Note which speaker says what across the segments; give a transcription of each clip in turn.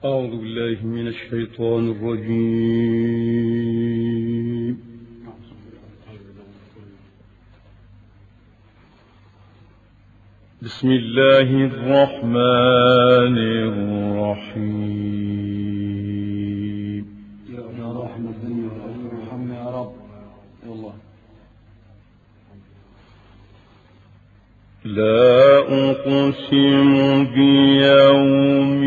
Speaker 1: أعوذ بالله من الشيطان الرجيم. بسم الله الرحمن الرحيم.
Speaker 2: يا رحمة ارحمنا يا رب. والله
Speaker 1: لا أقسم بيوم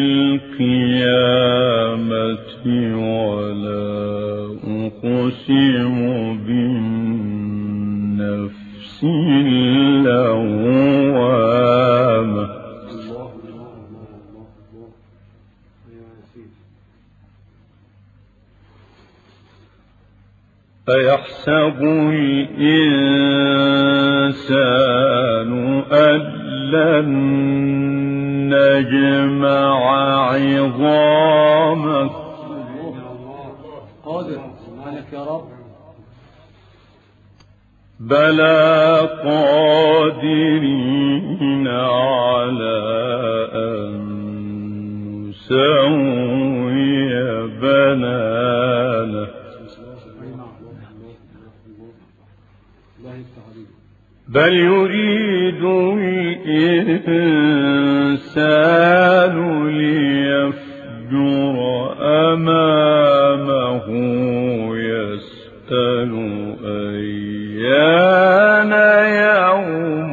Speaker 1: القيامة ولا أقسم بالنفس اللوامة. أيحسب الإنسان أن لن نجمع عظامه.
Speaker 2: قادر سبحانك يا رب.
Speaker 1: بلى قادرين على أن نسوي بنانه. بل يريد الإنسان ليفجر أمامه يسأل أيان يوم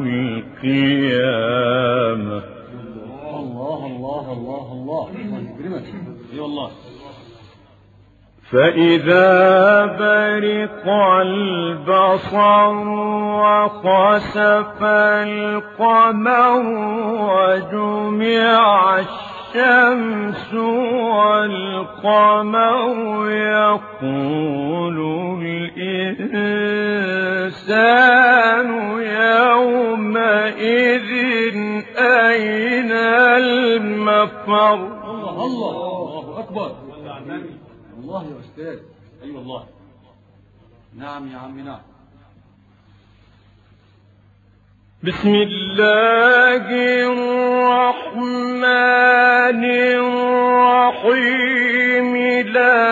Speaker 1: القيامة.
Speaker 2: الله الله الله الله يكرمك. اي والله.
Speaker 1: فإذا برق البصر وخسف القمر وجمع الشمس والقمر يقول الإنسان يومئذ أين المفر.
Speaker 2: الله الله أكبر. الله يا أستاذ. أي والله. نعم يا عمي نعم.
Speaker 1: بسم الله الرحمن الرحيم. لا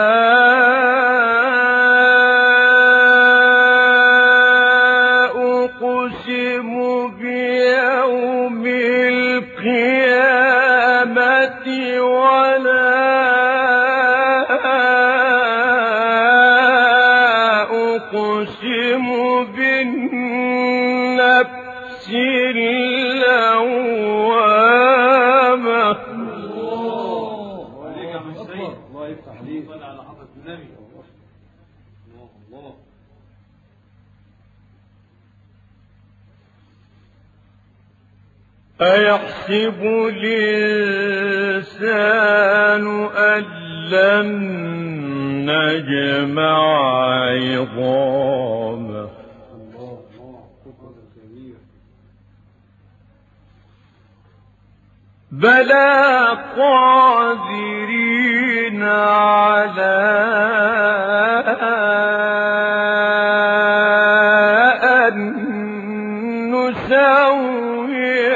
Speaker 1: أقسم بيوم القيامة ولا أقسم بالنفس اللوامة.
Speaker 2: الله يفتح عليك. على حضرة النبي. الله.
Speaker 1: أيحسب الإنسان أن لن نجمع عظامه. بلى قادرين على أن نسوي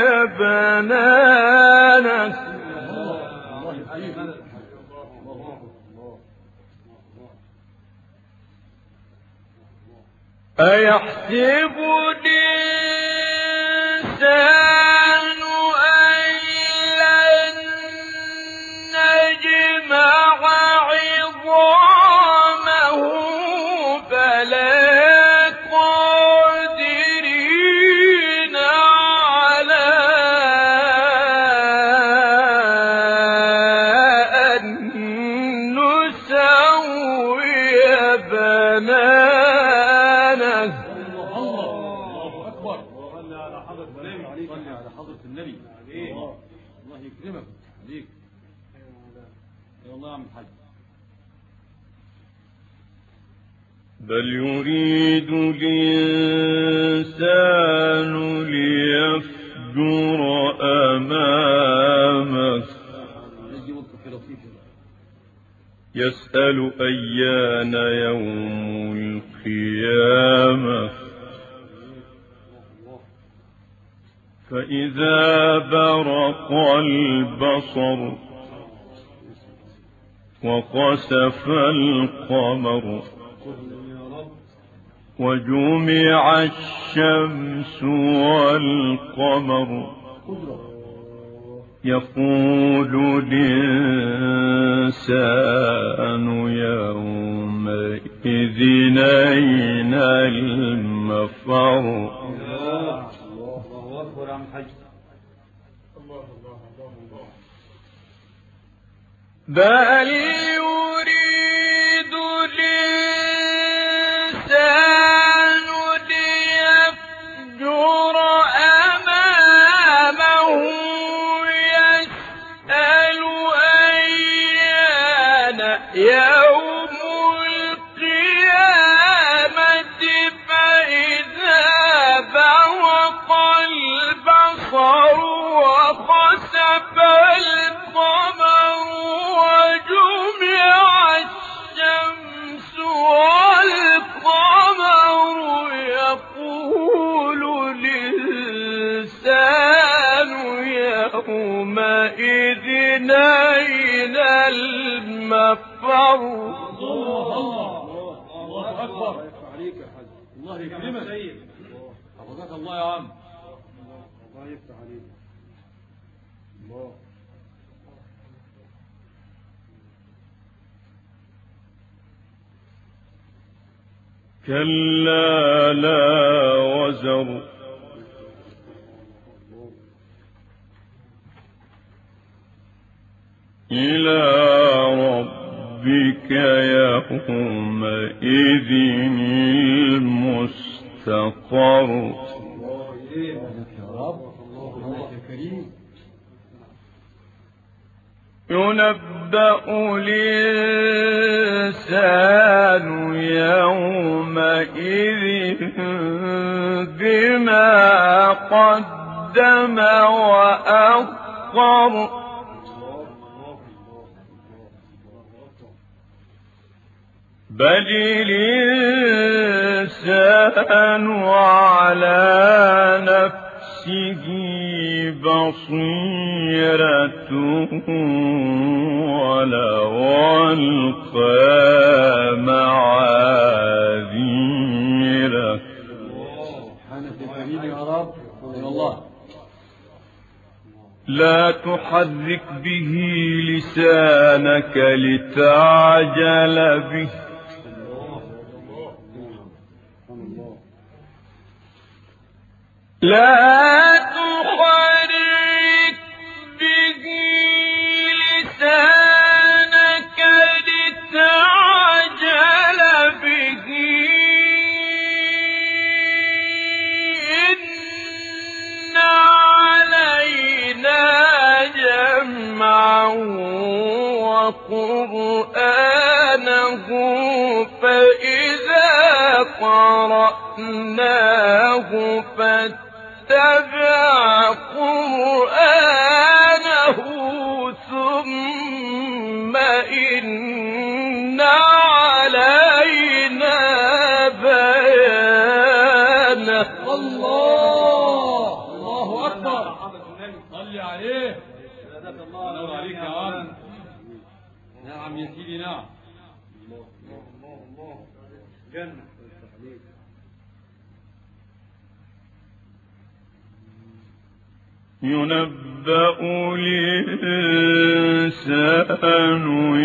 Speaker 1: بنانه. أيحسب الإنسان أن لن نجمع عظامه بلى قادرين على أن نسوي بنانه.
Speaker 2: على حضرة النبي. الله يكرمك عليك. يا الله يا عم الحاج.
Speaker 1: بل يريد الإنسان ليفجر أمامه يسأل أيان يوم القيامة. فإذا برق البصر وخسف القمر وجمع الشمس والقمر يقول الإنسان يومئذ أين المفر.
Speaker 2: الله أكبر يا عم حاج.
Speaker 1: بل يريد الإنسان ليفجر أمامه يسأل أيان يوم القيامة فإذا برق البصر وخسف القمر وجمع الشمس والقمر يقول الإنسان يومئذ أين المفر.
Speaker 2: الله أكبر عليك يا حاج. الله يكرمك سيد. حفظك الله يا عم. الله يفتح عليك. الله.
Speaker 1: كلا لا وزر إلى ربك يومئذ المستقر. ينبأ الإنسان يومئذ بما قدم وأخر. بل الإنسان على نفسه بصيرة ولو ألقى معاذيره.
Speaker 2: سبحانك يا كريم يا رب. الله.
Speaker 1: لا تحرك به لسانك لتعجل به لا تحرك به لسانك لتعجل به إن علينا جمعه وقرآنه فإذا قرأناه فاتبع قرآنه ثم إن علينا بيانه.
Speaker 2: الله أكبر. صلي عليه. الله عليك يا عم. نعم يا سيدي نعم. الله جنة.
Speaker 1: ينبأ الإنسان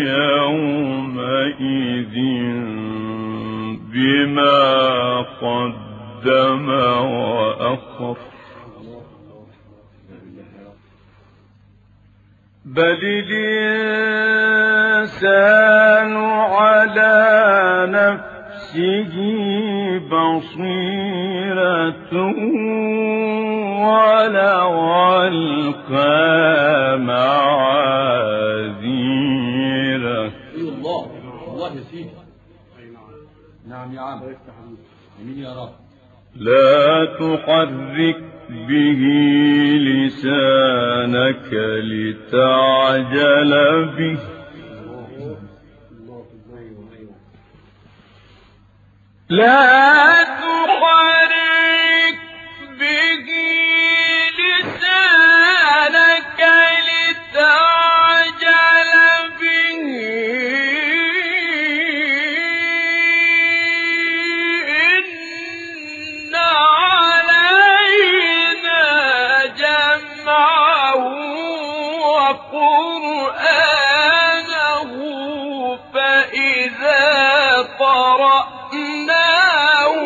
Speaker 1: يومئذ بما قدم وأخر. بل الإنسان على نفسه بصيرة ولو ألقى معاذيره.
Speaker 2: الله يا سيدي. نعم يا عم. امين يا رب.
Speaker 1: لا تحرك به لسانك لتعجل به لا تحرك به لسانك لتعجل به قرآنه فإذا قرأناه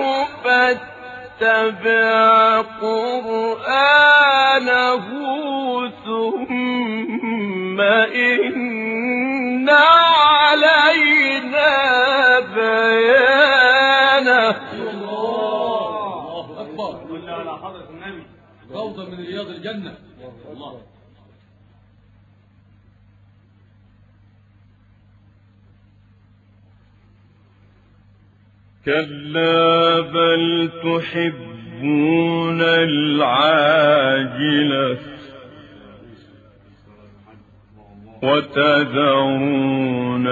Speaker 1: فاتبع قرآنه ثم إن علينا بيانه.
Speaker 2: الله أكبر. صلى على حضرة النبي. روضة من رياض الجنة. الله.
Speaker 1: كلا بل تحبون العاجلة وتذرون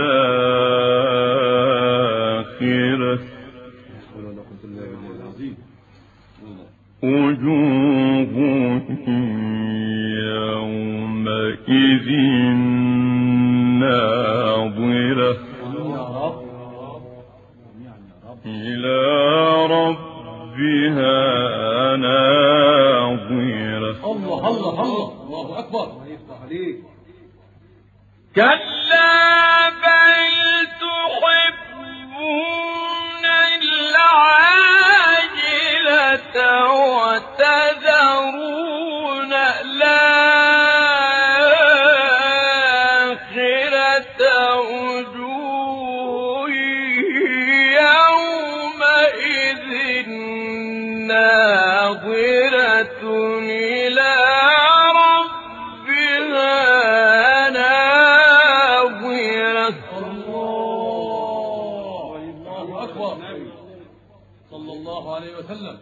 Speaker 1: الآخرة وجوه يومئذ ناظرة إلى ربها ناظرة.
Speaker 2: الله الله الله. الله أكبر. الله يفتح عليك.
Speaker 1: كلا بل تحبون العاجلة وتذرون الآخرة وجوه يومئذ ناظرة إلى ربها ناظرة.
Speaker 2: الله أكبر. صلى الله عليه وسلم.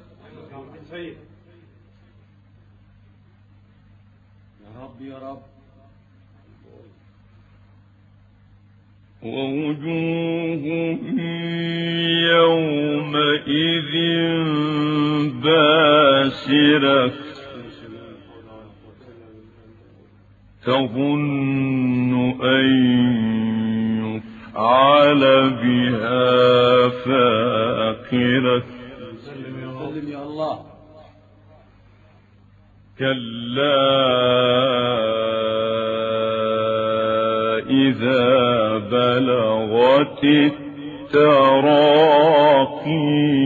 Speaker 2: يا رب يا رب.
Speaker 1: ووجوه يومئذ باسرة تظن أن يفعل بها فاقرة.
Speaker 2: سلم يا الله.
Speaker 1: كلا إذا بلغت التراقي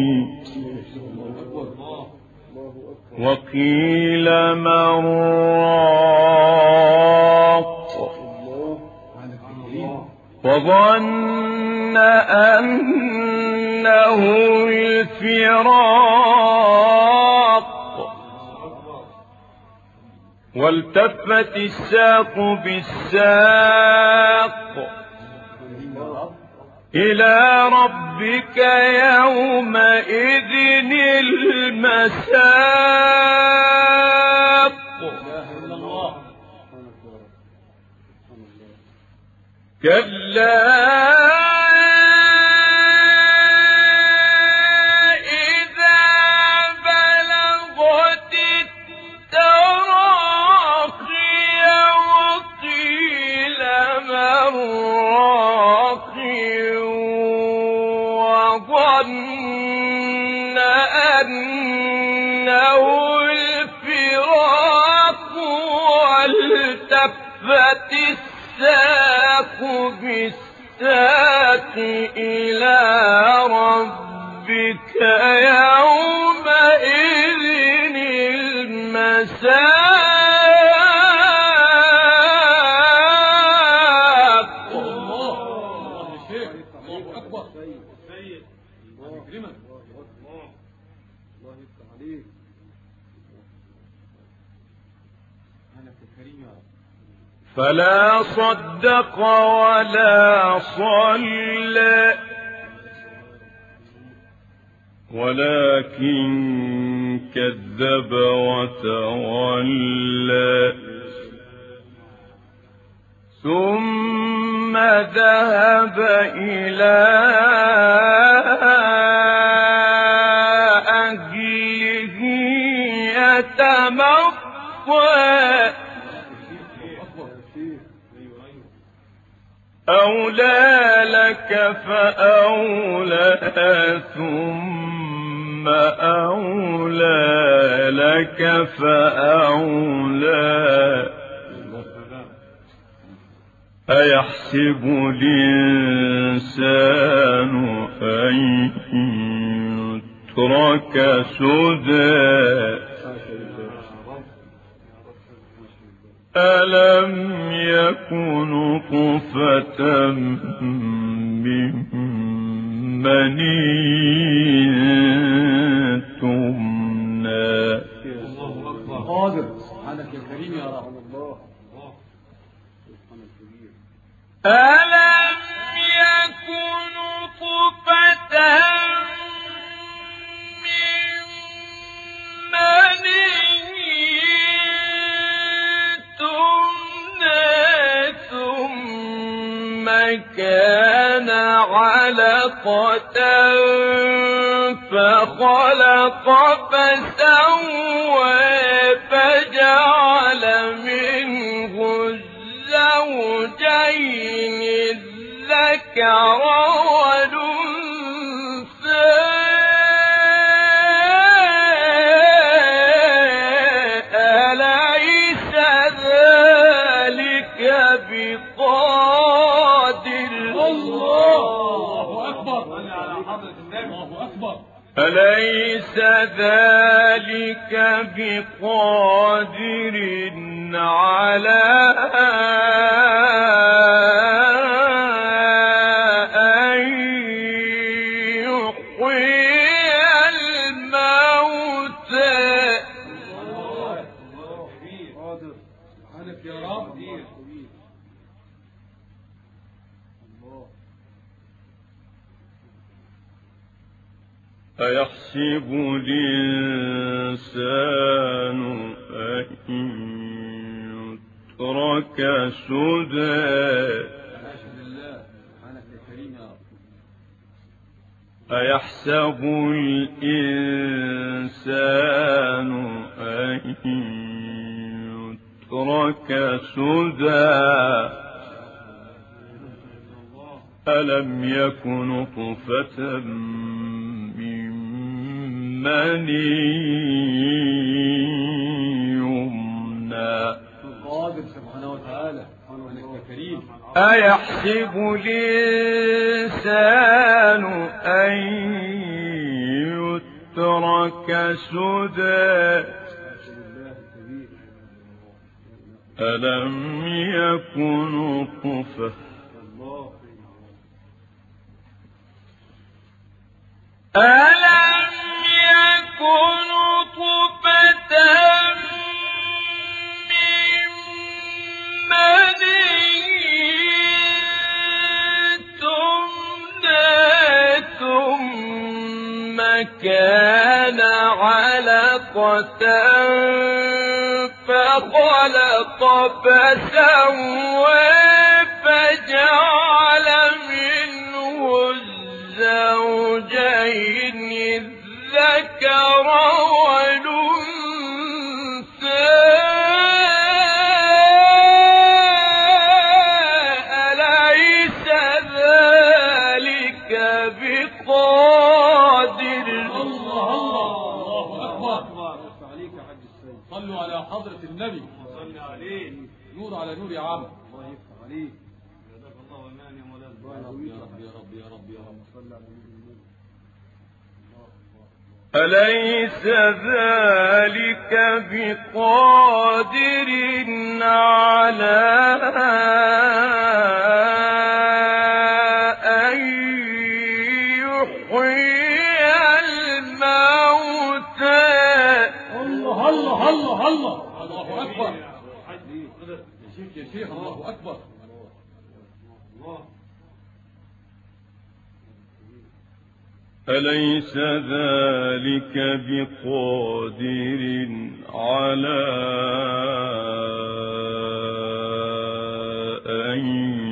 Speaker 1: وقيل من راق وظن أنه الفراق والتفت الساق بالساق إلى ربك يومئذ المساق. كلا إذا بلغت التراقي وقيل من راق وظن أنه الفراق والتفت الساق بالساق إلى ربك يومئذ المساق.
Speaker 2: الله يا شيخ. الله أكبر. سيد الله يكرمك. الله يفتح عليك. أنا كريم يا رب.
Speaker 1: فلا صدق ولا صلى ولكن كذب وتولى ثم ذهب إلى أهله يتمطى أولى لك فأولى ثم أولى لك فأولى أيحسب الإنسان أن يترك سدى ألم يكن نطفة من مني تمنى.
Speaker 2: قادر سبحانك يا كريم يا رب.
Speaker 1: ألم يكن نطفة من مني تمنى ثم كان علقة فخلق فسوى فجعل منه الزوجين الذكر والأنثى أليس ذلك بقادر
Speaker 2: الله أكبر على حضرة النبي. الله أكبر.
Speaker 1: أليس ذلك بقادر على أن يحيي الموتى.
Speaker 2: سبحانك يا رب.
Speaker 1: أيحسب الإنسان أن يترك سدى أيحسب الإنسان أن يترك سدى ألم يكن نطفة من مني يمنى.
Speaker 2: القادر سبحانه وتعالى. سبحانك يا كريم.
Speaker 1: أيحسب الإنسان أن يترك سدى ألم يكن نطفة ألم يكن نطفة من مني تمنى ثم كان علقة فخلق فسوى فجعل منه الزوجين الذكر والأنثى أليس ذلك بقادر.
Speaker 2: الله أكبر. صلوا على حضرة النبي. صلوا عليه. نور على نور يا عم. الله يفتح عليك. جزاك الله ومان يا مولانا. يا رب يا رب يا رب يا رب. صلى على النبي.
Speaker 1: أليس ذلك بقادر على أن يحيي الموتى.
Speaker 2: الله الله الله الله. الله أكبر. يا شيخ الله أكبر.
Speaker 1: أليس ذلك بقادر على أن